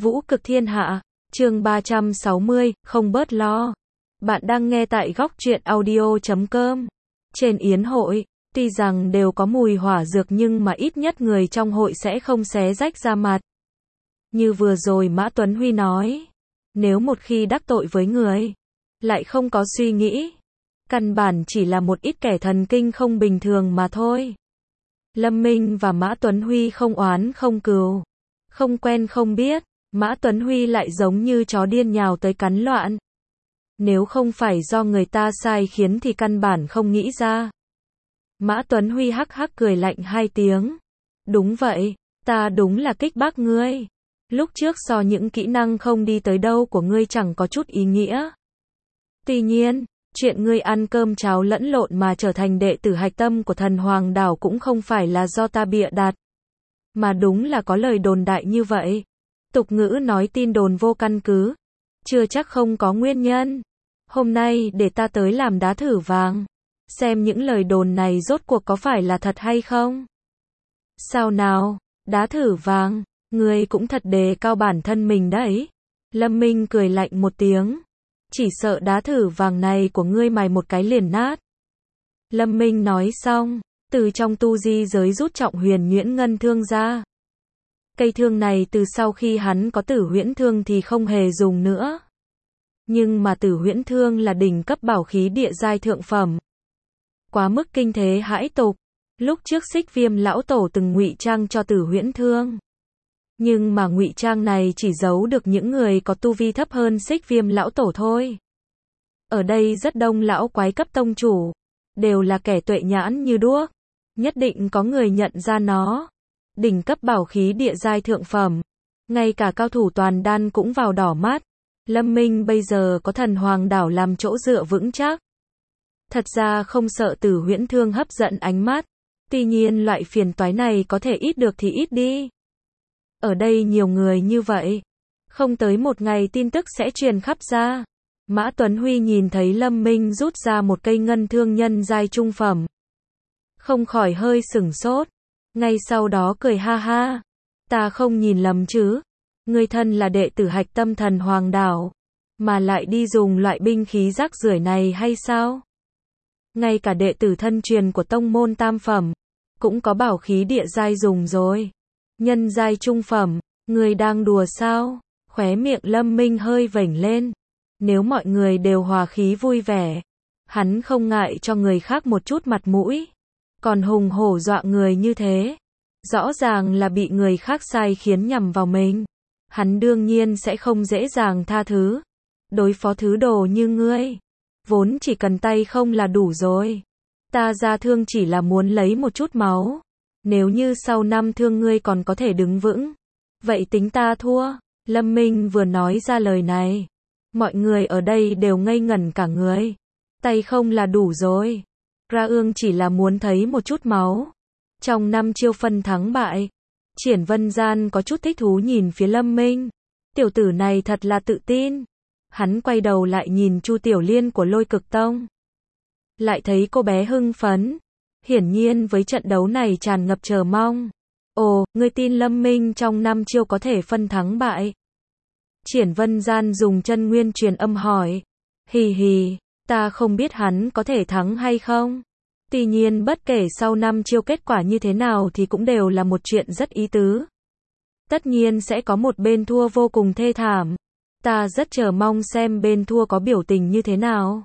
Vũ cực thiên hạ, chương 360, không bớt lo. Bạn đang nghe tại góc truyện audio.com. Trên yến hội, tuy rằng đều có mùi hỏa dược nhưng mà ít nhất người trong hội sẽ không xé rách da mặt. Như vừa rồi Mã Tuấn Huy nói, nếu một khi đắc tội với người, lại không có suy nghĩ, căn bản chỉ là một ít kẻ thần kinh không bình thường mà thôi. Lâm Minh và Mã Tuấn Huy không oán không cừu, không quen không biết, Mã Tuấn Huy lại giống như chó điên nhào tới cắn loạn. Nếu không phải do người ta sai khiến thì căn bản không nghĩ ra. Mã Tuấn Huy hắc hắc cười lạnh hai tiếng. Đúng vậy, ta đúng là kích bác ngươi. Lúc trước so những kỹ năng không đi tới đâu của ngươi chẳng có chút ý nghĩa. Tuy nhiên, chuyện ngươi ăn cơm cháo lẫn lộn mà trở thành đệ tử hạch tâm của thần Hoàng Đảo cũng không phải là do ta bịa đặt. Mà đúng là có lời đồn đại như vậy. Tục ngữ nói tin đồn vô căn cứ. Chưa chắc không có nguyên nhân. Hôm nay để ta tới làm đá thử vàng. Xem những lời đồn này rốt cuộc có phải là thật hay không. Sao nào, đá thử vàng, ngươi cũng thật đề cao bản thân mình đấy. Lâm Minh cười lạnh một tiếng. Chỉ sợ đá thử vàng này của ngươi mài một cái liền nát. Lâm Minh nói xong, từ trong tu di giới rút trọng huyền nhuyễn ngân thương ra. Cây thương này từ sau khi hắn có tử huyễn thương thì không hề dùng nữa. Nhưng mà tử huyễn thương là đỉnh cấp bảo khí địa giai thượng phẩm. Quá mức kinh thế hãi tục. Lúc trước Xích Viêm lão tổ từng ngụy trang cho tử huyễn thương. Nhưng mà ngụy trang này chỉ giấu được những người có tu vi thấp hơn Xích Viêm lão tổ thôi. Ở đây rất đông lão quái cấp tông chủ, đều là kẻ tuệ nhãn như đuốc, nhất định có người nhận ra nó. Đỉnh cấp bảo khí địa giai thượng phẩm, ngay cả cao thủ toàn đan cũng vào đỏ mắt. Lâm Minh bây giờ có thần Hoàng Đảo làm chỗ dựa vững chắc. Thật ra không sợ tử huyễn thương hấp dẫn ánh mắt. Tuy nhiên loại phiền toái này có thể ít được thì ít đi. Ở đây nhiều người như vậy, không tới một ngày tin tức sẽ truyền khắp ra. Mã Tuấn Huy nhìn thấy Lâm Minh rút ra một cây ngân thương nhân giai trung phẩm, không khỏi hơi sửng sốt. Ngay sau đó cười ha ha. Ta không nhìn lầm chứ. Ngươi thân là đệ tử hạch tâm thần Hoàng Đảo, mà lại đi dùng loại binh khí rác rưởi này hay sao? Ngay cả đệ tử thân truyền của tông môn tam phẩm, cũng có bảo khí địa giai dùng rồi. Nhân giai trung phẩm, ngươi đang đùa sao? Khóe miệng Lâm Minh hơi vểnh lên. Nếu mọi người đều hòa khí vui vẻ, hắn không ngại cho người khác một chút mặt mũi. Còn hùng hổ dọa người như thế, rõ ràng là bị người khác sai khiến nhằm vào mình. Hắn đương nhiên sẽ không dễ dàng tha thứ. Đối phó thứ đồ như ngươi, vốn chỉ cần tay không là đủ rồi. Ta ra thương chỉ là muốn lấy một chút máu. Nếu như sau 5 thương ngươi còn có thể đứng vững, vậy tính ta thua. Lâm Minh vừa nói ra lời này, mọi người ở đây đều ngây ngẩn cả người. Tay không là đủ rồi. Ra ương chỉ là muốn thấy một chút máu. Trong 5 chiêu phân thắng bại, Triển Vân Gian có chút thích thú nhìn phía Lâm Minh. Tiểu tử này thật là tự tin. Hắn quay đầu lại nhìn Chu Tiểu Liên của Lôi Cực Tông. Lại thấy cô bé hưng phấn. Hiển nhiên với trận đấu này tràn ngập chờ mong. Ồ, ngươi tin Lâm Minh trong 5 chiêu có thể phân thắng bại? Triển Vân Gian dùng chân nguyên truyền âm hỏi. Hì hì, ta không biết hắn có thể thắng hay không. Tuy nhiên bất kể sau 5 chiêu kết quả như thế nào thì cũng đều là một chuyện rất ý tứ. Tất nhiên sẽ có một bên thua vô cùng thê thảm. Ta rất chờ mong xem bên thua có biểu tình như thế nào.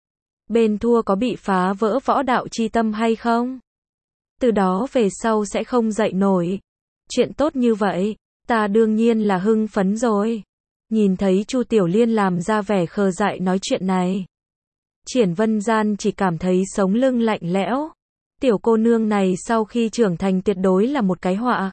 Bên thua có bị phá vỡ võ đạo chi tâm hay không? Từ đó về sau sẽ không dậy nổi. Chuyện tốt như vậy, ta đương nhiên là hưng phấn rồi. Nhìn thấy Chu Tiểu Liên làm ra vẻ khờ dại nói chuyện này, Triển Vân Gian chỉ cảm thấy sống lưng lạnh lẽo. Tiểu cô nương này sau khi trưởng thành tuyệt đối là một cái họa.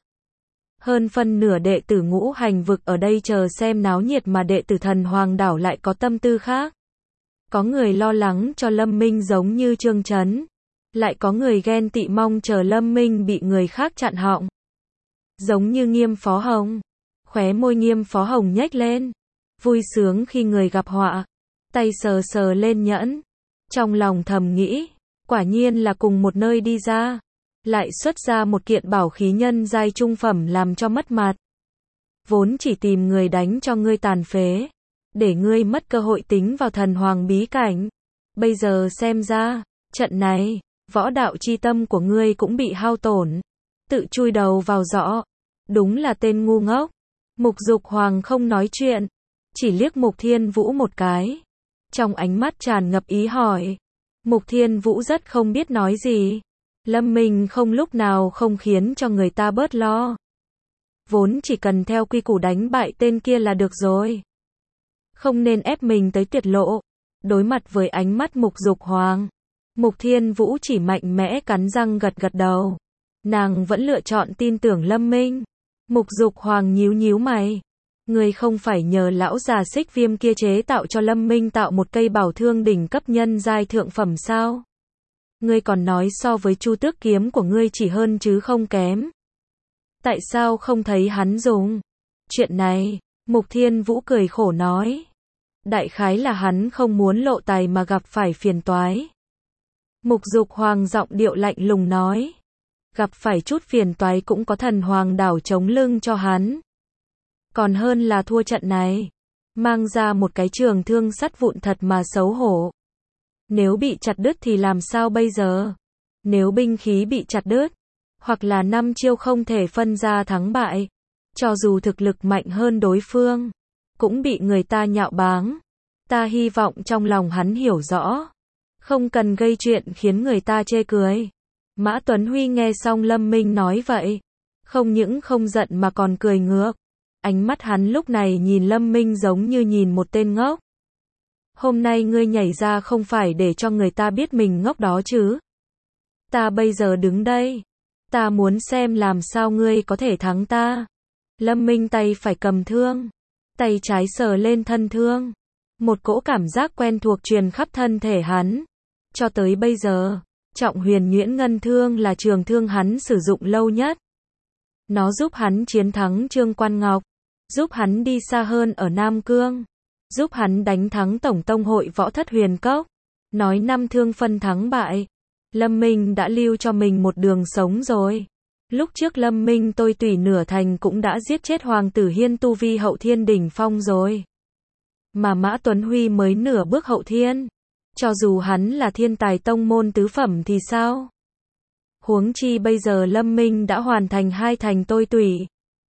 Hơn phân nửa đệ tử ngũ hành vực ở đây chờ xem náo nhiệt mà đệ tử thần Hoàng Đảo lại có tâm tư khác. Có người lo lắng cho Lâm Minh giống như Trương Chấn. Lại có người ghen tị mong chờ Lâm Minh bị người khác chặn họng. Giống như Nghiêm Phó Hồng. Khóe môi Nghiêm Phó Hồng nhếch lên. Vui sướng khi người gặp họa. Tay sờ sờ lên nhẫn. Trong lòng thầm nghĩ, quả nhiên là cùng một nơi đi ra. Lại xuất ra một kiện bảo khí nhân giai trung phẩm làm cho mất mặt. vốn chỉ tìm người đánh cho ngươi tàn phế, để ngươi mất cơ hội tính vào thần hoàng bí cảnh. Bây giờ xem ra, trận này, võ đạo chi tâm của ngươi cũng bị hao tổn. Tự chui đầu vào giỏ. Đúng là tên ngu ngốc. Mục Dục Hoàng không nói chuyện, chỉ liếc Mục Thiên Vũ một cái. Trong ánh mắt tràn ngập ý hỏi. Mục Thiên Vũ rất không biết nói gì. Lâm Minh không lúc nào không khiến cho người ta bớt lo. Vốn chỉ cần theo quy củ đánh bại tên kia là được rồi. Không nên ép mình tới tuyệt lộ. Đối mặt với ánh mắt Mục Dục Hoàng, Mục Thiên Vũ chỉ mạnh mẽ cắn răng gật gật đầu. Nàng vẫn lựa chọn tin tưởng Lâm Minh. Mục Dục Hoàng nhíu nhíu mày. Ngươi không phải nhờ lão già Xích Viêm kia chế tạo cho Lâm Minh tạo một cây bảo thương đỉnh cấp nhân giai thượng phẩm sao? Ngươi còn nói so với Chu Tước kiếm của ngươi chỉ hơn chứ không kém. Tại sao không thấy hắn dùng? Chuyện này, Mục Thiên Vũ cười khổ nói. Đại khái là hắn không muốn lộ tài mà gặp phải phiền toái. Mục Dục Hoàng giọng điệu lạnh lùng nói. Gặp phải chút phiền toái cũng có thần hoàng đảo chống lưng cho hắn. Còn hơn là thua trận này. Mang ra một cái trường thương sắt vụn thật mà xấu hổ. Nếu bị chặt đứt thì làm sao bây giờ? Nếu binh khí bị chặt đứt, hoặc là 5 chiêu không thể phân ra thắng bại, cho dù thực lực mạnh hơn đối phương, cũng bị người ta nhạo báng. Ta hy vọng trong lòng hắn hiểu rõ. Không cần gây chuyện khiến người ta chê cười. Mã Tuấn Huy nghe xong Lâm Minh nói vậy, không những không giận mà còn cười ngược. Ánh mắt hắn lúc này nhìn Lâm Minh giống như nhìn một tên ngốc. Hôm nay ngươi nhảy ra không phải để cho người ta biết mình ngốc đó chứ. Ta bây giờ đứng đây, ta muốn xem làm sao ngươi có thể thắng ta. Lâm Minh tay phải cầm thương, tay trái sờ lên thân thương. Một cỗ cảm giác quen thuộc truyền khắp thân thể hắn. Cho tới bây giờ, Trọng Huyền Nhuyễn Ngân Thương là trường thương hắn sử dụng lâu nhất. Nó giúp hắn chiến thắng Trương Quan Ngọc, giúp hắn đi xa hơn ở Nam Cương, giúp hắn đánh thắng Tổng Tông hội Võ Thất Huyền Cốc. Nói 5 thương phân thắng bại, Lâm Minh đã lưu cho mình một đường sống rồi. Lúc trước Lâm Minh tôi tùy nửa thành cũng đã giết chết Hoàng tử Hiên tu vi hậu thiên đỉnh phong rồi. Mà Mã Tuấn Huy mới nửa bước hậu thiên. Cho dù hắn là thiên tài tông môn tứ phẩm thì sao? Huống chi bây giờ Lâm Minh đã hoàn thành 2 thành tôi tùy.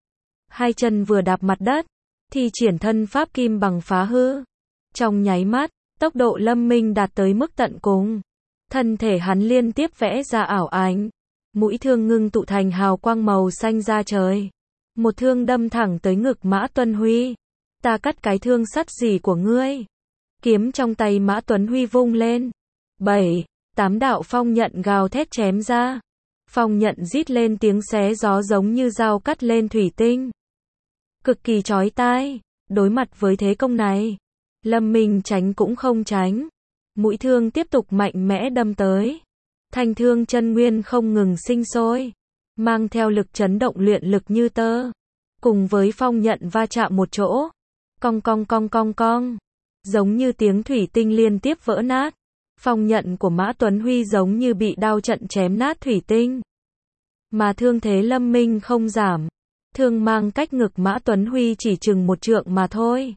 2 chân vừa đạp mặt đất, thì triển thân pháp kim bằng phá hư. Trong nháy mắt, tốc độ Lâm Minh đạt tới mức tận cùng. Thân thể hắn liên tiếp vẽ ra ảo ảnh. Mũi thương ngưng tụ thành hào quang màu xanh ra trời. Một thương đâm thẳng tới ngực Mã Tuấn Huy. Ta cắt cái thương sắt gì của ngươi? Kiếm trong tay Mã Tuấn Huy vung lên. 7, 8 đạo phong nhận gào thét chém ra. Phong nhận rít lên tiếng xé gió giống như dao cắt lên thủy tinh. Cực kỳ chói tai. Đối mặt với thế công này, Lâm Minh tránh cũng không tránh. Mũi thương tiếp tục mạnh mẽ đâm tới. Thanh thương chân nguyên không ngừng sinh sôi, mang theo lực chấn động luyện lực như tơ. Cùng với phong nhận va chạm một chỗ. Cong cong cong cong cong. Giống như tiếng thủy tinh liên tiếp vỡ nát. Phong nhận của Mã Tuấn Huy giống như bị đao trận chém nát thủy tinh. Mà thương thế Lâm Minh không giảm. Thương mang cách ngực Mã Tuấn Huy chỉ chừng 1 trượng mà thôi.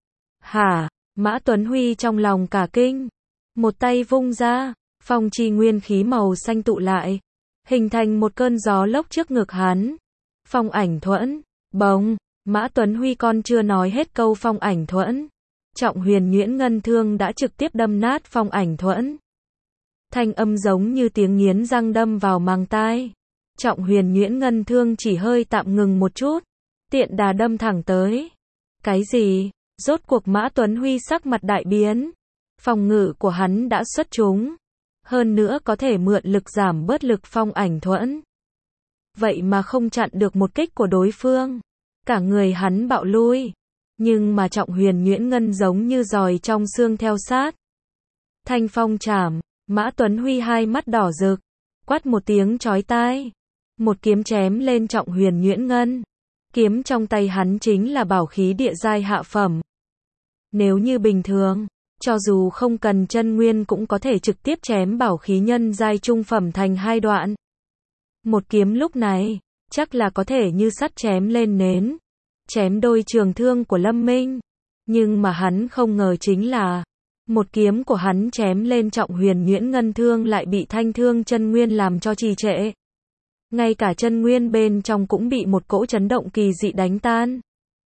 Hả? Mã Tuấn Huy trong lòng cả kinh. Một tay vung ra, phong chi nguyên khí màu xanh tụ lại, hình thành một cơn gió lốc trước ngực hắn. Phong ảnh thuẫn, bồng. Mã Tuấn Huy còn chưa nói hết câu phong ảnh thuẫn. Trọng Huyền Nhuyễn Ngân Thương đã trực tiếp đâm nát phong ảnh thuẫn. Thanh âm giống như tiếng nghiến răng đâm vào màng tai. Trọng Huyền Nhuyễn Ngân Thương chỉ hơi tạm ngừng một chút, tiện đà đâm thẳng tới. Cái gì? Rốt cuộc Mã Tuấn Huy sắc mặt đại biến. Phòng ngự của hắn đã xuất chúng, hơn nữa có thể mượn lực giảm bớt lực phong ảnh thuẫn. Vậy mà không chặn được một kích của đối phương. Cả người hắn bạo lui. Nhưng mà Trọng Huyền Nhuyễn Ngân giống như giòi trong xương theo sát. Thanh phong chảm, Mã Tuấn Huy hai mắt đỏ rực, quát một tiếng chói tai. Một kiếm chém lên Trọng Huyền Nhuyễn Ngân. Kiếm trong tay hắn chính là bảo khí địa giai hạ phẩm. Nếu như bình thường, cho dù không cần chân nguyên cũng có thể trực tiếp chém bảo khí nhân giai trung phẩm thành 2 đoạn. Một kiếm lúc này, chắc là có thể như sắt chém lên nến. chém đôi trường thương của Lâm Minh. Nhưng mà hắn không ngờ chính là, một kiếm của hắn chém lên trọng huyền nhuyễn ngân thương lại bị thanh thương chân nguyên làm cho trì trệ. Ngay cả chân nguyên bên trong cũng bị một cỗ chấn động kỳ dị đánh tan.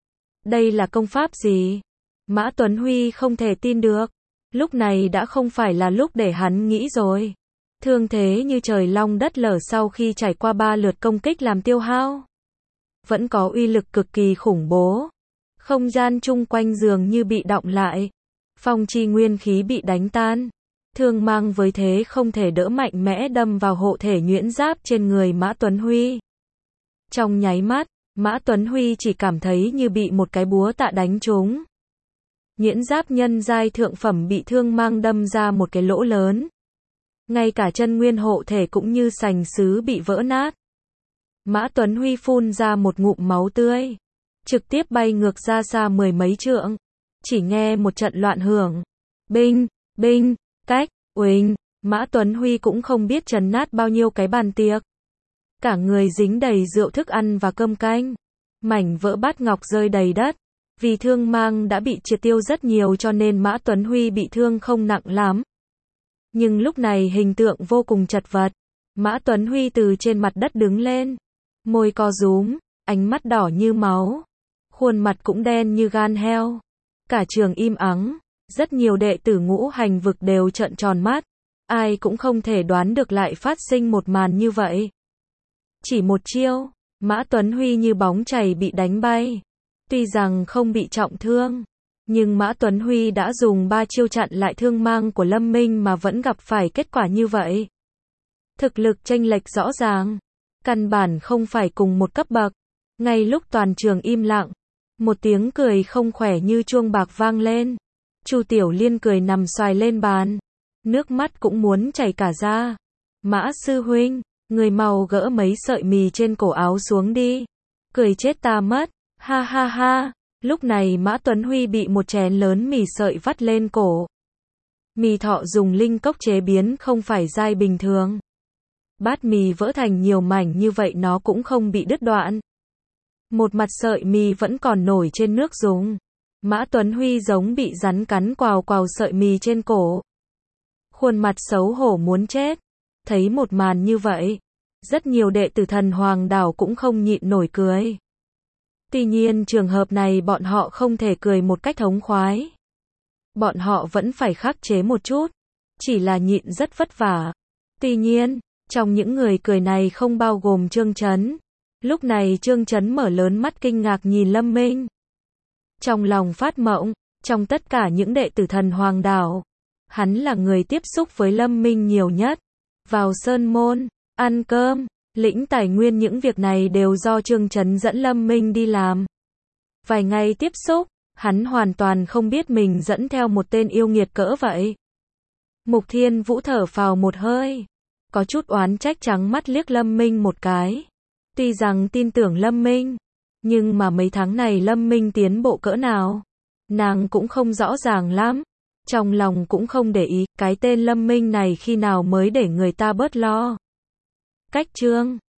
Đây là công pháp gì? Mã Tuấn Huy không thể tin được. Lúc này đã không phải là lúc để hắn nghĩ rồi. Thương thế như trời long đất lở sau khi trải qua 3 lượt công kích làm tiêu hao. Vẫn có uy lực cực kỳ khủng bố. Không gian chung quanh dường như bị đọng lại. Phong chi nguyên khí bị đánh tan. Thương mang với thế không thể đỡ mạnh mẽ đâm vào hộ thể nhuyễn giáp trên người Mã Tuấn Huy. Trong nháy mắt, Mã Tuấn Huy chỉ cảm thấy như bị một cái búa tạ đánh trúng. Nhuyễn giáp nhân giai thượng phẩm bị thương mang đâm ra một cái lỗ lớn. Ngay cả chân nguyên hộ thể cũng như sành sứ bị vỡ nát. Mã Tuấn Huy phun ra một ngụm máu tươi, trực tiếp bay ngược ra xa 10 mấy trượng. Chỉ nghe một trận loạn hưởng. Binh, binh, cách, uỳnh. Mã Tuấn Huy cũng không biết trấn nát bao nhiêu cái bàn tiệc. Cả người dính đầy rượu thức ăn và cơm canh. Mảnh vỡ bát ngọc rơi đầy đất. Vì thương mang đã bị triệt tiêu rất nhiều cho nên Mã Tuấn Huy bị thương không nặng lắm. Nhưng lúc này hình tượng vô cùng chật vật. Mã Tuấn Huy từ trên mặt đất đứng lên. Môi co rúm, ánh mắt đỏ như máu. Khuôn mặt cũng đen như gan heo. Cả trường im ắng. Rất nhiều đệ tử ngũ hành vực đều trợn tròn mắt. Ai cũng không thể đoán được lại phát sinh một màn như vậy. Chỉ một chiêu, Mã Tuấn Huy như bóng chày bị đánh bay. Tuy rằng không bị trọng thương, nhưng Mã Tuấn Huy đã dùng 3 chiêu chặn lại thương mang của Lâm Minh mà vẫn gặp phải kết quả như vậy. Thực lực chênh lệch rõ ràng, căn bản không phải cùng một cấp bậc. Ngay lúc toàn trường im lặng, một tiếng cười không khỏe như chuông bạc vang lên. Chu Tiểu Liên cười nằm xoài lên bàn, nước mắt cũng muốn chảy cả ra. Mã sư huynh, người mau gỡ mấy sợi mì trên cổ áo xuống đi. Cười chết ta mất. Ha ha ha. Lúc này Mã Tuấn Huy bị một chén lớn mì sợi vắt lên cổ. Mì thọ dùng linh cốc chế biến không phải dai bình thường. Bát mì vỡ thành nhiều mảnh như vậy nó cũng không bị đứt đoạn. Một mặt sợi mì vẫn còn nổi trên nước dùng. Mã Tuấn Huy giống bị rắn cắn quào quào sợi mì trên cổ. Khuôn mặt xấu hổ muốn chết. Thấy một màn như vậy, rất nhiều đệ tử Thần Hoàng Đảo cũng không nhịn nổi cười. Tuy nhiên trường hợp này bọn họ không thể cười một cách thống khoái. Bọn họ vẫn phải khắc chế một chút. Chỉ là nhịn rất vất vả. Tuy nhiên, trong những người cười này không bao gồm Trương Chấn. Lúc này Trương Chấn mở lớn mắt kinh ngạc nhìn Lâm Minh. Trong lòng phát mộng, trong tất cả những đệ tử Thần Hoàng Đảo, hắn là người tiếp xúc với Lâm Minh nhiều nhất. Vào sơn môn, ăn cơm, lĩnh tài nguyên những việc này đều do Trương Chấn dẫn Lâm Minh đi làm. Vài ngày tiếp xúc, hắn hoàn toàn không biết mình dẫn theo một tên yêu nghiệt cỡ vậy. Mục Thiên Vũ thở phào một hơi, có chút oán trách trắng mắt liếc Lâm Minh một cái. Tuy rằng tin tưởng Lâm Minh, nhưng mà mấy tháng này Lâm Minh tiến bộ cỡ nào, nàng cũng không rõ ràng lắm. Trong lòng cũng không để ý, cái tên Lâm Minh này khi nào mới để người ta bớt lo. Cách chương